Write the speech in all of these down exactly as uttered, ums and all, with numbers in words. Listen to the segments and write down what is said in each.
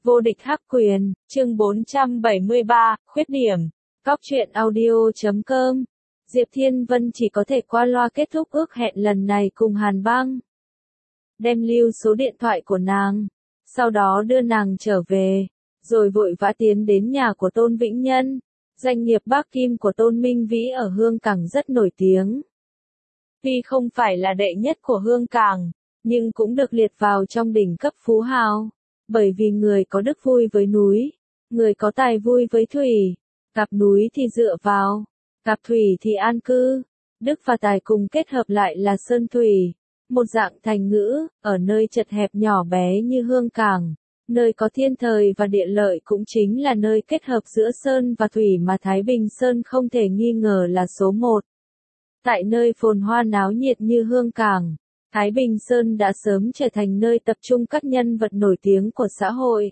Vô địch hắc quyền, chương bốn trăm bảy mươi ba, khuyết điểm. Cóc truyện audio chấm com. Diệp Thiên Vân chỉ có thể qua loa kết thúc ước hẹn lần này cùng Hàn Băng. Đem lưu số điện thoại của nàng, sau đó đưa nàng trở về, rồi vội vã tiến đến nhà của Tôn Vĩnh Nhân. Doanh nghiệp Bác Kim của Tôn Minh Vĩ ở Hương Cảng rất nổi tiếng. Tuy không phải là đệ nhất của Hương Cảng, nhưng cũng được liệt vào trong đỉnh cấp phú hào. Bởi vì người có đức vui với núi, người có tài vui với thủy, gặp núi thì dựa vào, gặp thủy thì an cư, đức và tài cùng kết hợp lại là sơn thủy, một dạng thành ngữ, ở nơi chật hẹp nhỏ bé như Hương Cảng, nơi có thiên thời và địa lợi cũng chính là nơi kết hợp giữa sơn và thủy mà Thái Bình Sơn không thể nghi ngờ là số một. Tại nơi phồn hoa náo nhiệt như Hương Cảng, Thái Bình Sơn đã sớm trở thành nơi tập trung các nhân vật nổi tiếng của xã hội.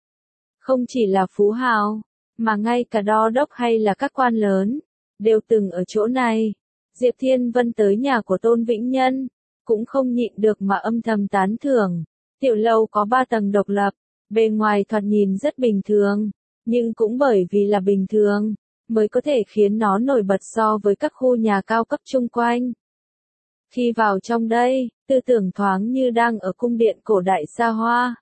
Không chỉ là phú hào, mà ngay cả đô đốc hay là các quan lớn, đều từng ở chỗ này. Diệp Thiên Vân tới nhà của Tôn Vĩnh Nhân, cũng không nhịn được mà âm thầm tán thưởng. Tiểu lầu có ba tầng độc lập, bề ngoài thoạt nhìn rất bình thường, nhưng cũng bởi vì là bình thường, mới có thể khiến nó nổi bật so với các khu nhà cao cấp chung quanh. Khi vào trong đây, tư tưởng thoáng như đang ở cung điện cổ đại xa hoa.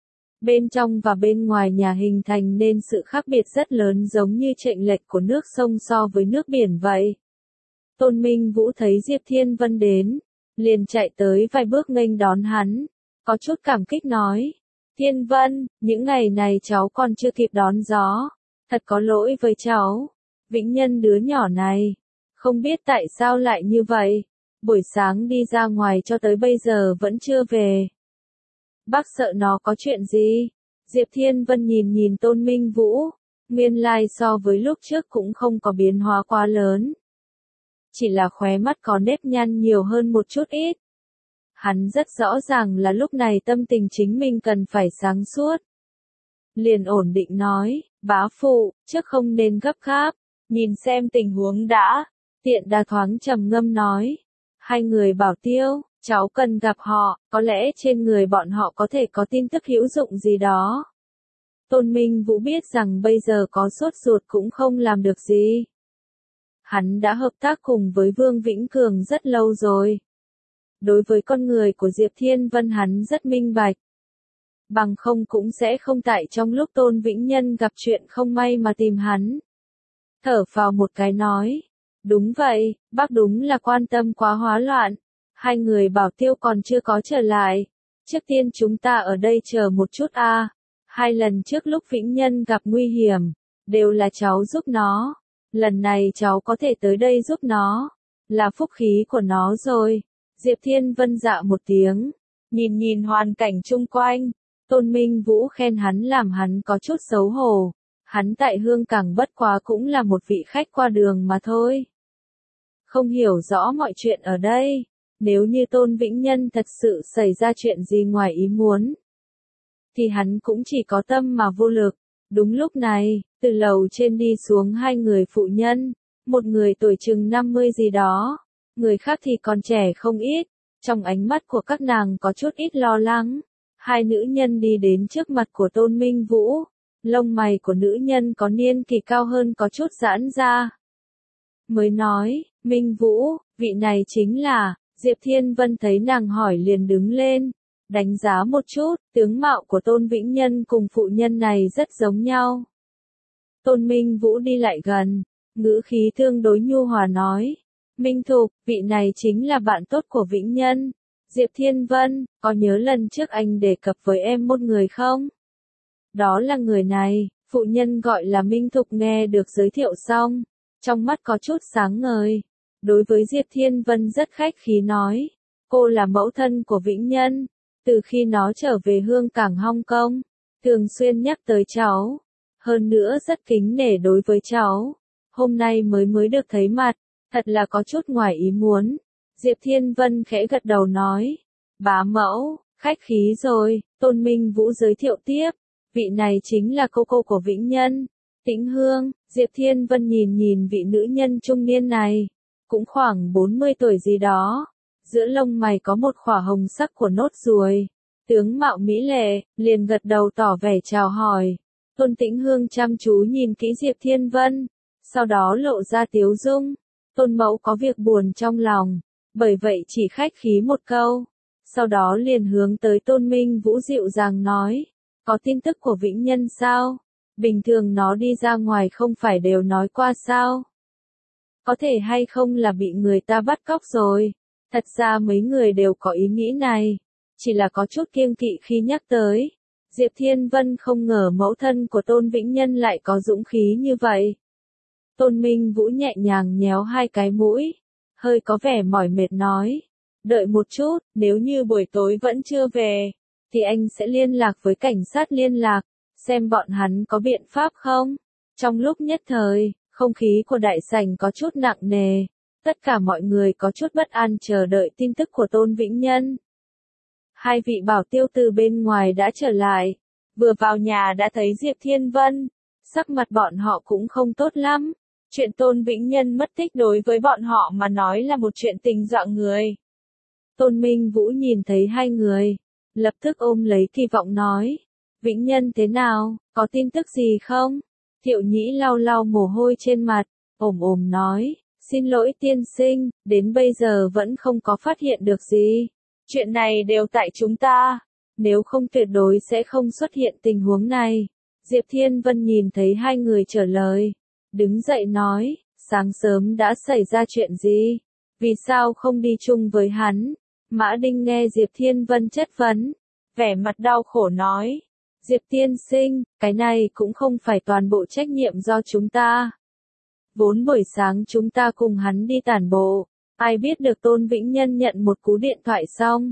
Bên trong và bên ngoài nhà hình thành nên sự khác biệt rất lớn giống như chênh lệch của nước sông so với nước biển vậy. Tôn Minh Vũ thấy Diệp Thiên Vân đến, liền chạy tới vài bước nghênh đón hắn, có chút cảm kích nói. Thiên Vân, những ngày này cháu còn chưa kịp đón gió, thật có lỗi với cháu. Vĩnh Nhân đứa nhỏ này, không biết tại sao lại như vậy. Buổi sáng đi ra ngoài cho tới bây giờ vẫn chưa về. Bác sợ nó có chuyện gì? Diệp Thiên Vân nhìn nhìn Tôn Minh Vũ, nguyên lai so với lúc trước cũng không có biến hóa quá lớn. Chỉ là khóe mắt có nếp nhăn nhiều hơn một chút ít. Hắn rất rõ ràng là lúc này tâm tình chính mình cần phải sáng suốt. Liền ổn định nói, bá phụ, trước không nên gấp gáp, nhìn xem tình huống đã. Tiện đà thoáng trầm ngâm nói. Hai người bảo Tiêu, cháu cần gặp họ, có lẽ trên người bọn họ có thể có tin tức hữu dụng gì đó. Tôn Minh Vũ biết rằng bây giờ có sốt ruột cũng không làm được gì. Hắn đã hợp tác cùng với Vương Vĩnh Cường rất lâu rồi. Đối với con người của Diệp Thiên Vân hắn rất minh bạch. Bằng không cũng sẽ không tại trong lúc Tôn Vĩnh Nhân gặp chuyện không may mà tìm hắn. Thở vào một cái nói. Đúng vậy, bác đúng là quan tâm quá hóa loạn. Hai người bảo Tiêu còn chưa có trở lại. Trước tiên chúng ta ở đây chờ một chút a. À. Hai lần trước lúc Vĩnh Nhân gặp nguy hiểm, đều là cháu giúp nó. Lần này cháu có thể tới đây giúp nó, là phúc khí của nó rồi. Diệp Thiên Vân dạ một tiếng, nhìn nhìn hoàn cảnh chung quanh. Tôn Minh Vũ khen hắn làm hắn có chút xấu hổ. Hắn tại Hương Cảng bất quá cũng là một vị khách qua đường mà thôi. Không hiểu rõ mọi chuyện ở đây, nếu như Tôn Vĩnh Nhân thật sự xảy ra chuyện gì ngoài ý muốn, thì hắn cũng chỉ có tâm mà vô lực. Đúng lúc này, từ lầu trên đi xuống hai người phụ nhân, một người tuổi chừng năm mươi gì đó, người khác thì còn trẻ không ít, trong ánh mắt của các nàng có chút ít lo lắng. Hai nữ nhân đi đến trước mặt của Tôn Minh Vũ, lông mày của nữ nhân có niên kỳ cao hơn có chút giãn ra. Mới nói, Minh Vũ, vị này chính là, Diệp Thiên Vân thấy nàng hỏi liền đứng lên, đánh giá một chút, tướng mạo của Tôn Vĩnh Nhân cùng phụ nhân này rất giống nhau. Tôn Minh Vũ đi lại gần, ngữ khí tương đối nhu hòa nói, Minh Thục, vị này chính là bạn tốt của Vĩnh Nhân. Diệp Thiên Vân, có nhớ lần trước anh đề cập với em một người không? Đó là người này, phụ nhân gọi là Minh Thục nghe được giới thiệu xong. Trong mắt có chút sáng ngời, đối với Diệp Thiên Vân rất khách khí nói, cô là mẫu thân của Vĩnh Nhân, từ khi nó trở về Hương Cảng Hong Kong, thường xuyên nhắc tới cháu, hơn nữa rất kính nể đối với cháu, hôm nay mới mới được thấy mặt, thật là có chút ngoài ý muốn. Diệp Thiên Vân khẽ gật đầu nói, bá mẫu, khách khí rồi. Tôn Minh Vũ giới thiệu tiếp, vị này chính là cô cô của Vĩnh Nhân. Tĩnh Hương. Diệp Thiên Vân nhìn nhìn vị nữ nhân trung niên này, cũng khoảng bốn mươi tuổi gì đó, giữa lông mày có một khỏa hồng sắc của nốt ruồi, Tướng mạo mỹ lệ, liền gật đầu tỏ vẻ chào hỏi. Tôn Tĩnh Hương chăm chú nhìn kỹ Diệp Thiên Vân, sau đó lộ ra tiếu dung. Tôn mẫu có việc buồn trong lòng, bởi vậy chỉ khách khí một câu. Sau đó liền hướng tới Tôn Minh Vũ dịu dàng nói, có tin tức của Vĩnh Nhân sao? Bình thường nó đi ra ngoài không phải đều nói qua sao? Có thể hay không là bị người ta bắt cóc rồi? Thật ra mấy người đều có ý nghĩ này, chỉ là có chút kiêng kỵ khi nhắc tới. Diệp Thiên Vân không ngờ mẫu thân của Tôn Vĩnh Nhân lại có dũng khí như vậy. Tôn Minh Vũ nhẹ nhàng nhéo hai cái mũi, hơi có vẻ mỏi mệt nói, đợi một chút, nếu như buổi tối vẫn chưa về, thì anh sẽ liên lạc với cảnh sát liên lạc, xem bọn hắn có biện pháp không. Trong lúc nhất thời, không khí của đại sảnh có chút nặng nề, tất cả mọi người có chút bất an chờ đợi tin tức của Tôn Vĩnh Nhân. Hai vị bảo tiêu từ bên ngoài đã trở lại, vừa vào nhà đã thấy Diệp Thiên Vân, sắc mặt bọn họ cũng không tốt lắm. Chuyện Tôn Vĩnh Nhân mất tích đối với bọn họ mà nói là một chuyện tình dọa người. Tôn Minh Vũ nhìn thấy hai người, lập tức ôm lấy kỳ vọng nói, Vĩnh Nhân thế nào, có tin tức gì không? Thiệu Nhĩ lau lau mồ hôi trên mặt, ồm ồm nói, xin lỗi tiên sinh, đến bây giờ vẫn không có phát hiện được gì. Chuyện này đều tại chúng ta, nếu không tuyệt đối sẽ không xuất hiện tình huống này. Diệp Thiên Vân nhìn thấy hai người trả lời, đứng dậy nói, sáng sớm đã xảy ra chuyện gì? Vì sao không đi chung với hắn? Mã Đinh nghe Diệp Thiên Vân chất vấn, vẻ mặt đau khổ nói, Diệp tiên sinh, cái này cũng không phải toàn bộ trách nhiệm do chúng ta. Vốn buổi sáng chúng ta cùng hắn đi tản bộ, ai biết được Tôn Vĩnh Nhân nhận một cú điện thoại xong,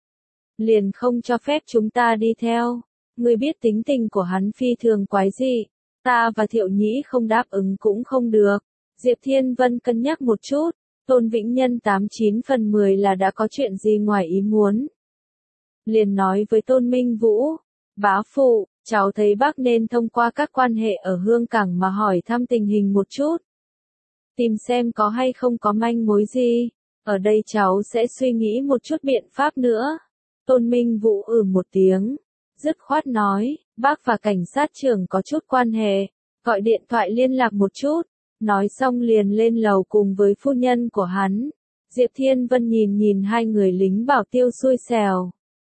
liền không cho phép chúng ta đi theo. Người biết tính tình của hắn phi thường quái dị, ta và Thiệu Nhĩ không đáp ứng cũng không được. Diệp Thiên Vân cân nhắc một chút, Tôn Vĩnh Nhân tám chín phần mười là đã có chuyện gì ngoài ý muốn. Liền nói với Tôn Minh Vũ, bá phụ, cháu thấy bác nên thông qua các quan hệ ở Hương Cảng mà hỏi thăm tình hình một chút. Tìm xem có hay không có manh mối gì, ở đây cháu sẽ suy nghĩ một chút biện pháp nữa. Tôn Minh Vũ ừ một tiếng, dứt khoát nói, bác và cảnh sát trưởng có chút quan hệ, gọi điện thoại liên lạc một chút, nói xong liền lên lầu cùng với phu nhân của hắn. Diệp Thiên Vân nhìn nhìn hai người lính bảo tiêu xui xẻo.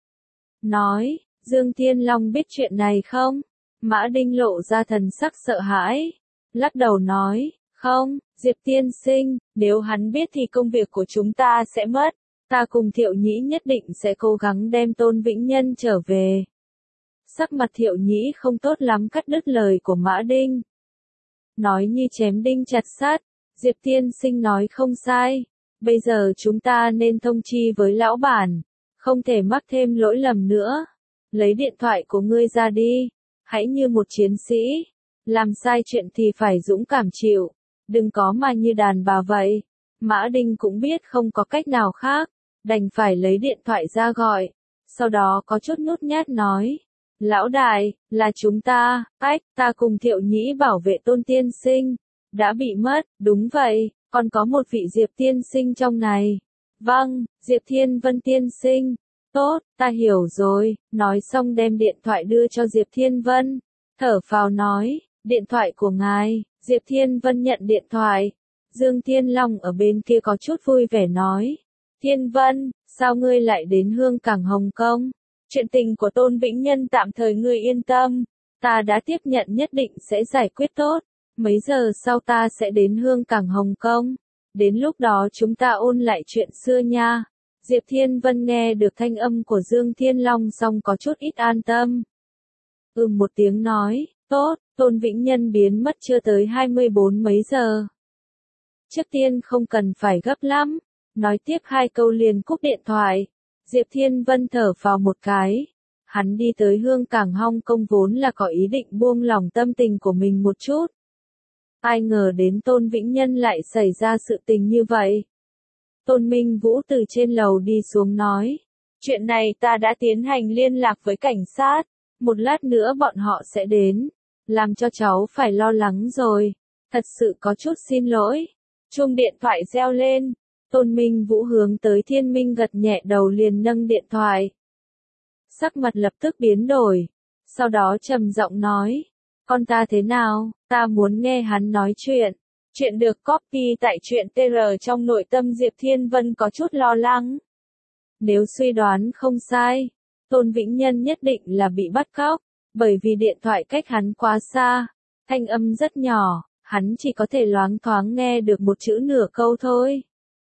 Nói, Dương Thiên Long biết chuyện này không? Mã Đinh lộ ra thần sắc sợ hãi, lắc đầu nói, không, Diệp tiên sinh, nếu hắn biết thì công việc của chúng ta sẽ mất, ta cùng Thiệu Nhĩ nhất định sẽ cố gắng đem Tôn Vĩnh Nhân trở về. Sắc mặt Thiệu Nhĩ không tốt lắm cắt đứt lời của Mã Đinh. Nói như chém đinh chặt sắt, Diệp tiên sinh nói không sai, bây giờ chúng ta nên thông chi với lão bản, không thể mắc thêm lỗi lầm nữa. Lấy điện thoại của ngươi ra đi, hãy như một chiến sĩ, làm sai chuyện thì phải dũng cảm chịu, đừng có mà như đàn bà vậy. Mã Đinh cũng biết không có cách nào khác, đành phải lấy điện thoại ra gọi, sau đó có chút nhút nhát nói, lão đại, là chúng ta, ách, ta cùng Thiệu Nhĩ bảo vệ Tôn tiên sinh, đã bị mất, đúng vậy, còn có một vị Diệp tiên sinh trong này. Vâng, Diệp Thiên Vân tiên sinh. Tốt, ta hiểu rồi, nói xong đem điện thoại đưa cho Diệp Thiên Vân, thở phào nói, điện thoại của ngài. Diệp Thiên Vân nhận điện thoại, Dương Thiên Long ở bên kia có chút vui vẻ nói, Thiên Vân, sao ngươi lại đến Hương Cảng Hồng Kông? Chuyện tình của Tôn Vĩnh Nhân tạm thời ngươi yên tâm, ta đã tiếp nhận nhất định sẽ giải quyết tốt, mấy giờ sau ta sẽ đến Hương Cảng Hồng Kông, đến lúc đó chúng ta ôn lại chuyện xưa nha. Diệp Thiên Vân nghe được thanh âm của Dương Thiên Long xong có chút ít an tâm. Ừm một tiếng nói, tốt, Tôn Vĩnh Nhân biến mất chưa tới hai mươi bốn mấy giờ. Trước tiên không cần phải gấp lắm, nói tiếp hai câu liền cúp điện thoại. Diệp Thiên Vân thở vào một cái. Hắn đi tới Hương Cảng Hong Kong vốn là có ý định buông lỏng tâm tình của mình một chút. Ai ngờ đến Tôn Vĩnh Nhân lại xảy ra sự tình như vậy. Tôn Minh Vũ từ trên lầu đi xuống nói, chuyện này ta đã tiến hành liên lạc với cảnh sát, một lát nữa bọn họ sẽ đến, làm cho cháu phải lo lắng rồi, thật sự có chút xin lỗi. Chuông điện thoại reo lên, Tôn Minh Vũ hướng tới Thiên Minh gật nhẹ đầu liền nâng điện thoại. sắc mặt lập tức biến đổi, sau đó trầm giọng nói, con ta thế nào, ta muốn nghe hắn nói chuyện. Chuyện được copy tại truyện tê rờ trong nội tâm Diệp Thiên Vân có chút lo lắng. Nếu suy đoán không sai, Tôn Vĩnh Nhân nhất định là bị bắt cóc, bởi vì điện thoại cách hắn quá xa, thanh âm rất nhỏ, hắn chỉ có thể loáng thoáng nghe được một chữ nửa câu thôi.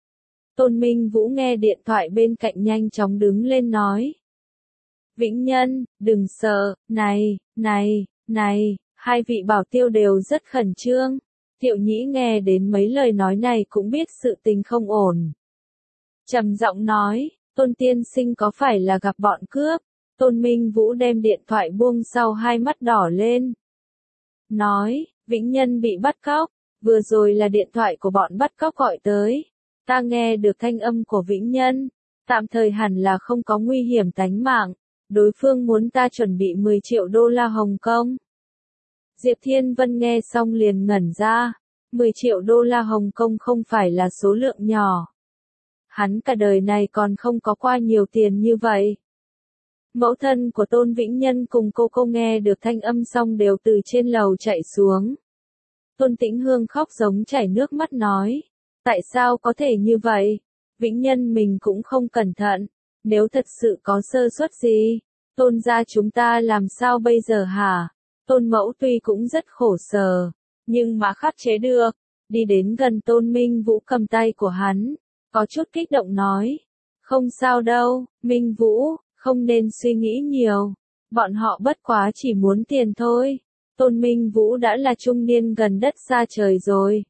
Tôn Minh Vũ nghe điện thoại bên cạnh nhanh chóng đứng lên nói. Vĩnh Nhân, đừng sợ, này, này, này, hai vị bảo tiêu đều rất khẩn trương. Thiệu Nhĩ nghe đến mấy lời nói này cũng biết sự tình không ổn. Trầm giọng nói, Tôn tiên sinh có phải là gặp bọn cướp? Tôn Minh Vũ đem điện thoại buông sau hai mắt đỏ lên. Nói, Vĩnh Nhân bị bắt cóc, vừa rồi là điện thoại của bọn bắt cóc gọi tới. Ta nghe được thanh âm của Vĩnh Nhân, tạm thời hẳn là không có nguy hiểm tánh mạng, đối phương muốn ta chuẩn bị mười triệu đô la Hồng Kông. Diệp Thiên Vân nghe xong liền ngẩn ra, mười triệu đô la Hồng Kông không phải là số lượng nhỏ. Hắn cả đời này còn không có qua nhiều tiền như vậy. Mẫu thân của Tôn Vĩnh Nhân cùng cô cô nghe được thanh âm xong đều từ trên lầu chạy xuống. Tôn Tĩnh Hương khóc giống chảy nước mắt nói, tại sao có thể như vậy? Vĩnh Nhân mình cũng không cẩn thận, nếu thật sự có sơ suất gì, Tôn gia chúng ta làm sao bây giờ hả? Tôn Mẫu tuy cũng rất khổ sở, nhưng mà khắc chế được, đi đến gần Tôn Minh Vũ cầm tay của hắn, có chút kích động nói, không sao đâu, Minh Vũ, không nên suy nghĩ nhiều, bọn họ bất quá chỉ muốn tiền thôi. Tôn Minh Vũ đã là trung niên gần đất xa trời rồi.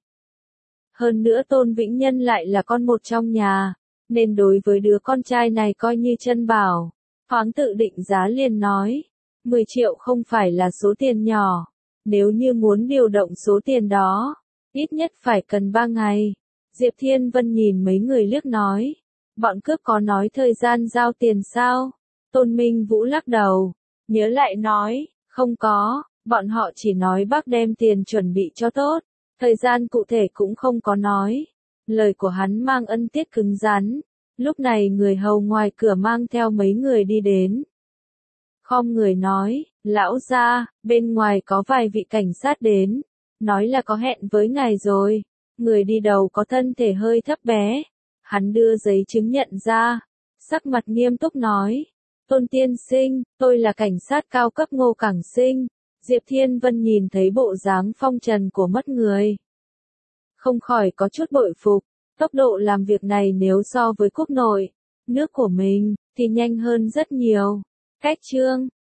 Hơn nữa Tôn Vĩnh Nhân lại là con một trong nhà, nên đối với đứa con trai này coi như chân bảo. Thoáng tự định giá liền nói, mười triệu không phải là số tiền nhỏ, nếu như muốn điều động số tiền đó, ít nhất phải cần ba ngày. Diệp Thiên Vân nhìn mấy người liếc nói, bọn cướp có nói thời gian giao tiền sao? Tôn Minh Vũ lắc đầu, nhớ lại nói, không có, bọn họ chỉ nói bác đem tiền chuẩn bị cho tốt, thời gian cụ thể cũng không có nói. Lời của hắn mang ân tiết cứng rắn, lúc này người hầu ngoài cửa mang theo mấy người đi đến. Khom người nói, lão gia, bên ngoài có vài vị cảnh sát đến, nói là có hẹn với ngài rồi. Người đi đầu có thân thể hơi thấp bé, hắn đưa giấy chứng nhận ra, sắc mặt nghiêm túc nói, Tôn tiên sinh, tôi là cảnh sát cao cấp Ngô Cảng Sinh. Diệp Thiên Vân nhìn thấy bộ dáng phong trần của mất người, không khỏi có chút bội phục, tốc độ làm việc này nếu so với quốc nội, nước của mình, thì nhanh hơn rất nhiều. Cách chương